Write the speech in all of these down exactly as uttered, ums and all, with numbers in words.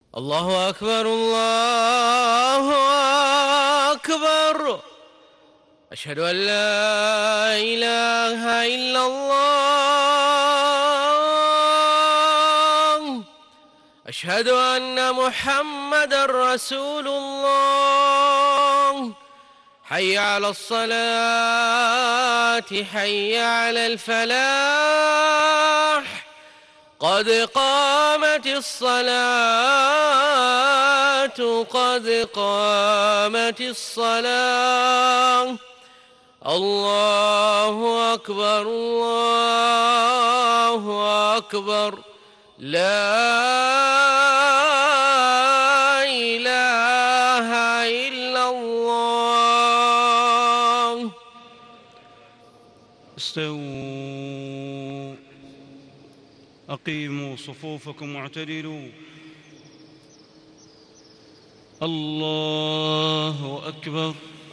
الله أكبر الله أكبر. أشهد أن لا إله إلا الله. أشهد أن محمدًا رسول الله. حي على الصلاة حي على الفلاح. قد قامت الصلاة قد قامت الصلاة. الله أكبر الله أكبر. لا إله إلا الله. استووا، أقيموا صفوفكم واعتدلوا. الله أكبر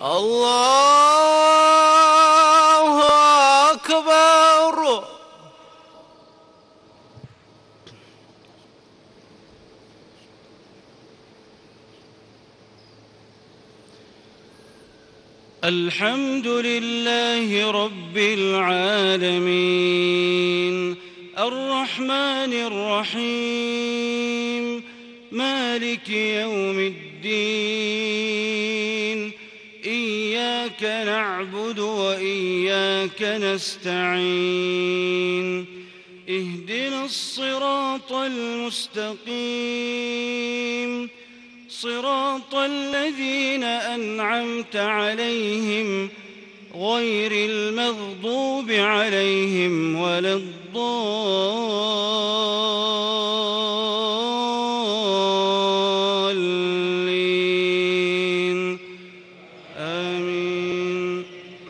الله أكبر. الحمد لله رب العالمين، الرحمن الرحيم، مالك يوم الدين. إياك نعبد وإياك نستعين. اهدنا الصراط المستقيم، صراط الذين أنعمت عليهم غير المغضوب عليهم ولا الضالين. آمين.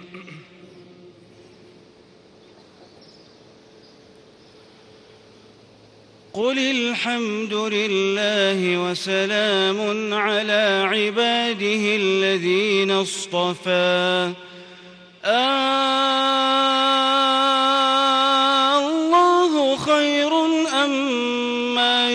قل الحمد لله وسلام على عباده الذين اصطفى. الله خير أما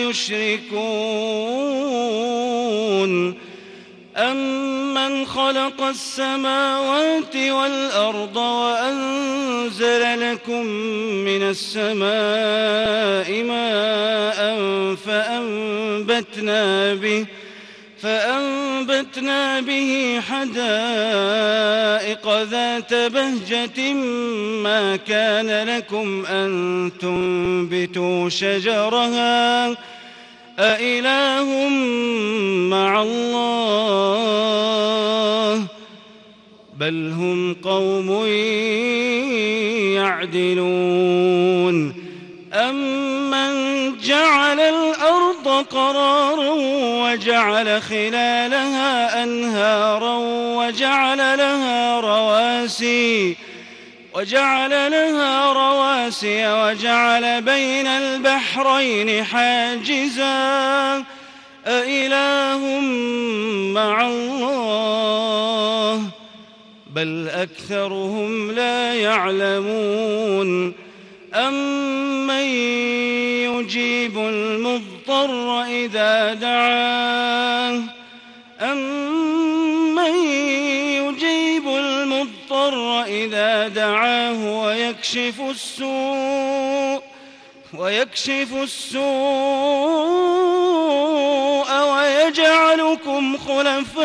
يشركون. أمن خلق السماوات والأرض وأنزل لكم من السماء ماء فأنبتنا به فأنبتنا به حدائق ذات بهجة ما كان لكم أن تنبتوا شجرها أإله مع الله بل هم قوم يعدلون. أمن جعل الأرض قرارا وجعل خلالها أنهارا وجعل لها رواسي وجعل لها رواسي وجعل بين البحرين حاجزا أإله مع الله بل أكثرهم لا يعلمون. أمن يجيب المضطر إذا دعاه أمن يجيب المضطر إذا دعاه ويكشف السوء ويكشف السوء ويجعلكم خلفاء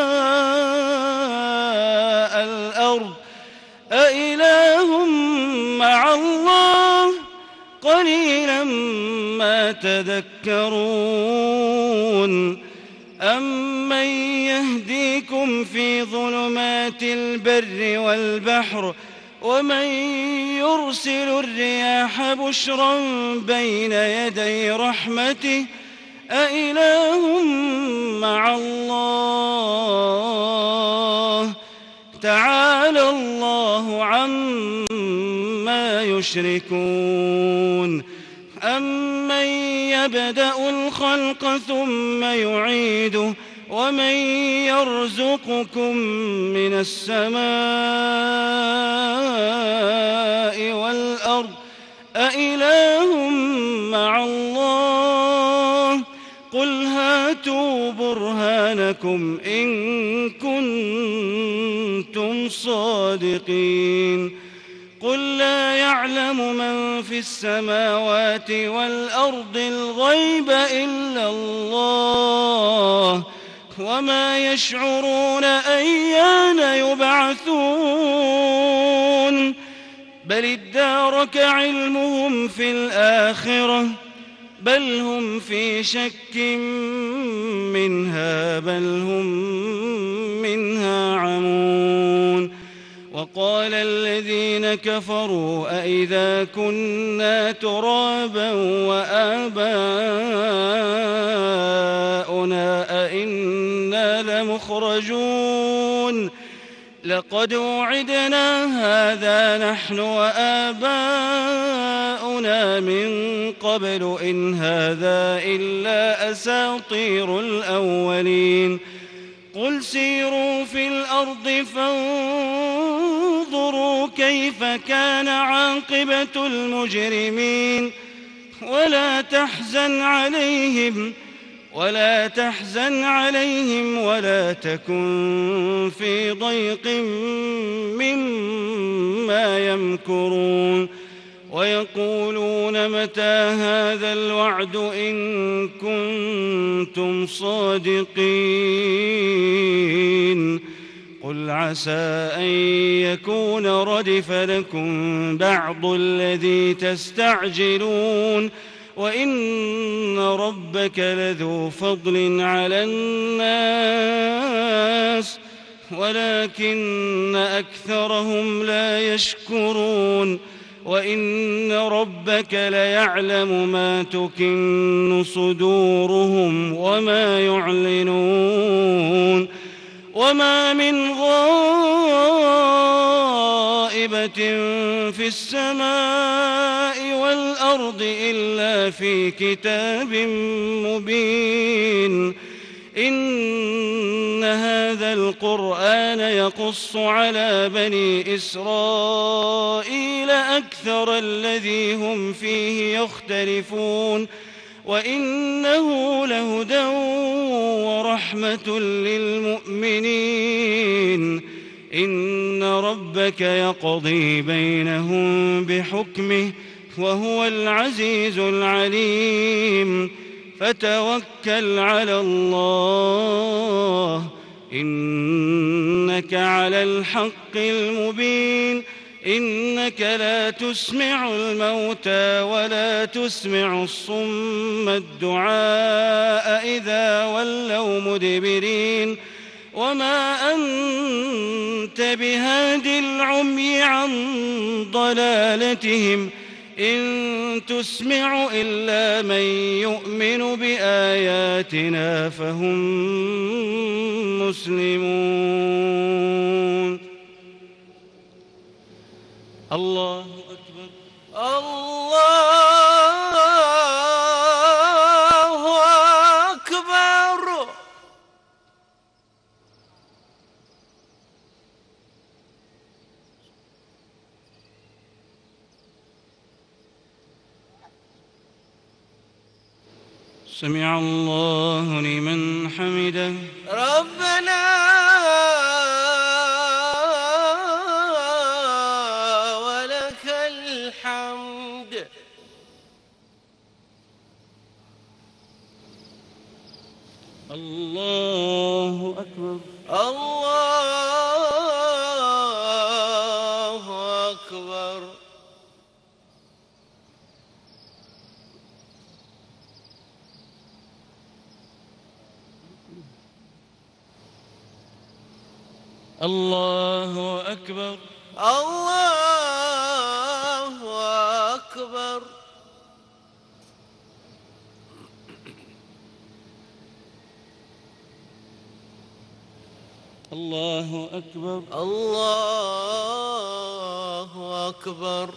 الأرض أإله مع الله قليلا ما تذكرون. أمن يهديكم في ظلمات البر والبحر ومن يرسل الرياح بشرا بين يدي رحمته أإله مع الله تعالى الله عما يشركون. أمن يبدأ الخلق ثم يعيده ومن يرزقكم من السماء والأرض أإله مع الله قل هاتوا هاتوا برهانكم إن كنتم صادقين قل لا يعلم من في السماوات والأرض الغيب إلا الله وما يشعرون أيان يبعثون بل ادارك علمهم في الآخرة بل هم في شك منها بل هم منها عمون وقال الذين كفروا أئذا كنا ترابا وآباؤنا أئنا لمخرجون لقد وعدنا هذا نحن وآباؤنا من قبل إن هذا إلا أساطير الأولين قل سيروا في الأرض فانظروا كيف كان عاقبة المجرمين ولا تحزن عليهم ولا تحزن عليهم ولا تكن في ضيق مما يمكرون ويقولون متى هذا الوعد إن كنتم صادقين قل عسى أن يكون ردف لكم بعض الذي تستعجلون وإن ربك لذو فضل على الناس ولكن أكثرهم لا يشكرون وإن ربك ليعلم ما تكن صدورهم وما يعلنون وما من غائبة في السماء والأرض إلا في كتاب مبين إن هذا القرآن يقص على بني إسرائيل أكثر الذي هم فيه يختلفون وإنه لهدى ورحمة للمؤمنين إن ربك يقضي بينهم بحكمه وهو العزيز العليم فتوكل على الله إنك على الحق المبين إنك لا تسمع الموتى ولا تسمع الصم الدعاء إذا ولوا مدبرين وما أنت بهاد العمي عن ضلالتهم إن تسمع إلا من يؤمن بآياتنا فهم مسلمون. الله أكبر. الله أكبر. سمع الله لمن حمده. ربنا ولك الحمد. الله أكبر. الله أكبر. الله أكبر. الله أكبر. الله أكبر. الله أكبر.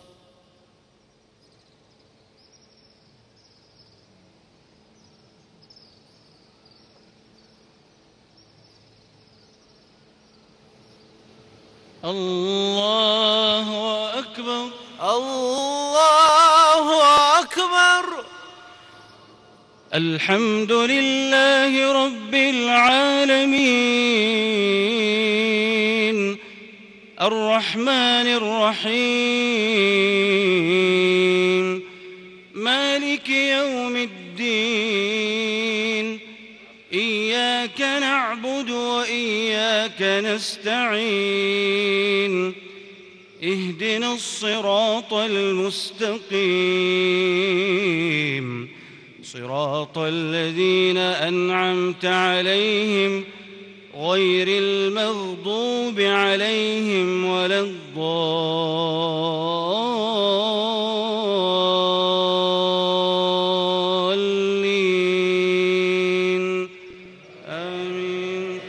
الله أكبر. الله أكبر. الحمد لله رب العالمين الرحمن الرحيم مالك يوم الدين إياك نعبد وإياك نستعين اهدنا الصراط المستقيم صراط الذين أنعمت عليهم غير المغضوب عليهم ولا الضالين آمين.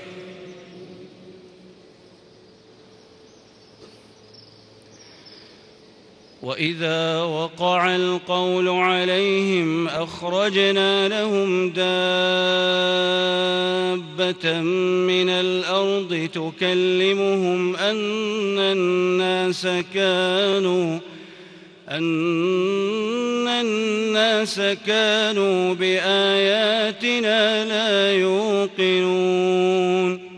وإذا وقع القول عليهم أخرجنا لهم دابة من الأرض تكلمهم أن الناس كانوا أن الناس كانوا بآياتنا لا يوقنون.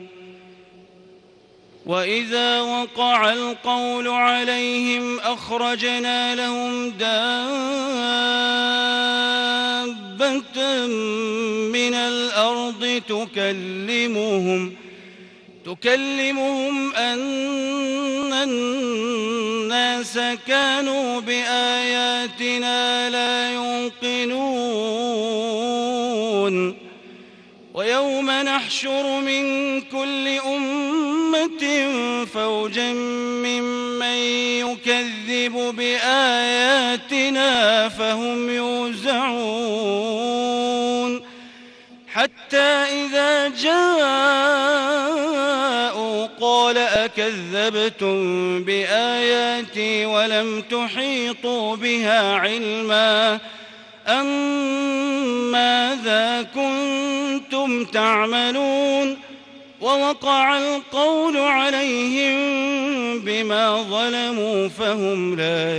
وإذا وقع القول عليهم أخرجنا لهم دابة من الأرض تكلمهم تكلمهم أن الناس كانوا بآياتنا لا يوقنون. ويوم نحشر من كل أمة فوجا ممن يكذب بآياتنا فهم يوزعون حتى إذا جاءوا قال أكذبتم بآياتي ولم تحيطوا بها علما أم ماذا كنتم تعملون. ووقع القول عليهم بما ظلموا فهم لا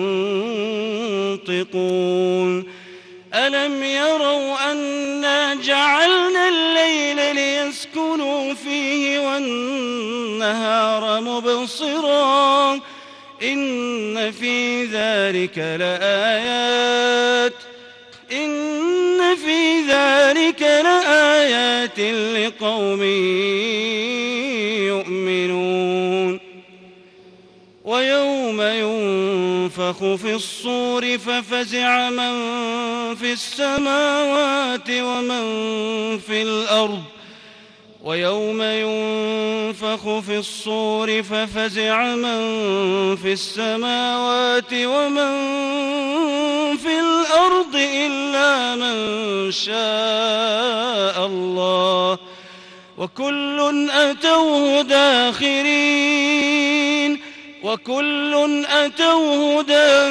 ينطقون. ألم يروا أنا جعلنا الليل ليسكنوا فيه والنهار مبصرا إن في ذلك لآيات إن في ذلك لآيات لقوم يؤمنون. ويوم ينفخ في الصور ففزع من في السماوات ومن في الأرض ويوم ينفخ في الصور ففزع من في السماوات ومن في الأرض إلا من شاء الله وكل أتوه داخرين وكل أتوه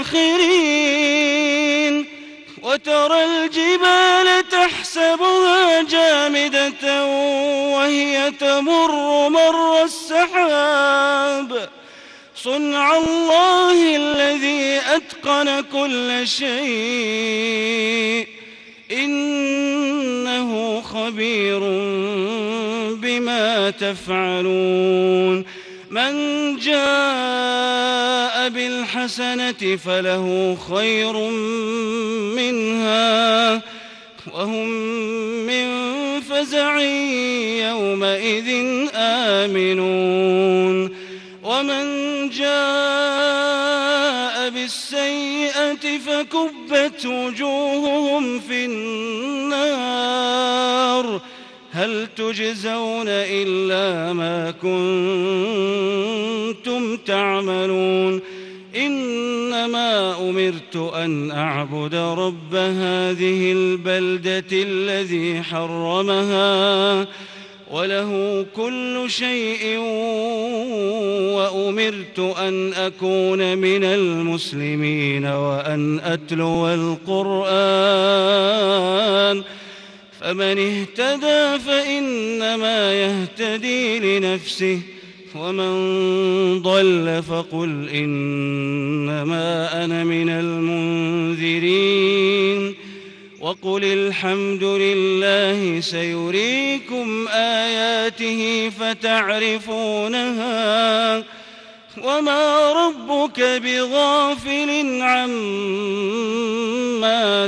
داخرين. وترى الجبال تحسبها جامدة وهي تمر مر السحاب صنع الله الذي أتقن كل شيء إنه خبير بما تفعلون. من جاء بالحسنة فله خير منها وهم من فزع يومئذ آمنون. ومن جاء بالسيئة فكبت وجوههم في النار هل تجزون إلا ما كنتم تعملون. إنما أمرت أن أعبد رب هذه البلدة الذي حرمها وله كل شيء وأمرت أن أكون من المسلمين وأن أتلو القرآن فمن اهتدى فإنما يهتدي لنفسه ومن ضل فقل إنما أنا من المنذرين. قل الحمد لله سيريكم آياته فتعرفونها وما ربك بغافل عما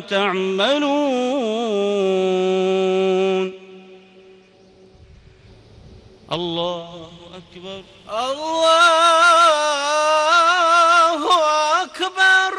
تعملون. الله أكبر. الله أكبر.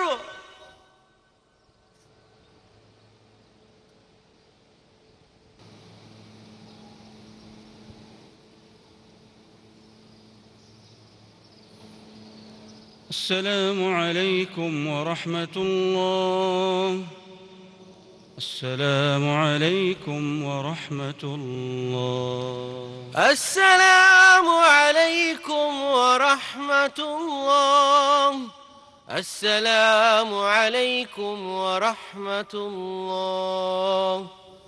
السلام عليكم ورحمة الله. السلام عليكم ورحمة الله. السلام عليكم ورحمة الله. السلام عليكم ورحمة الله.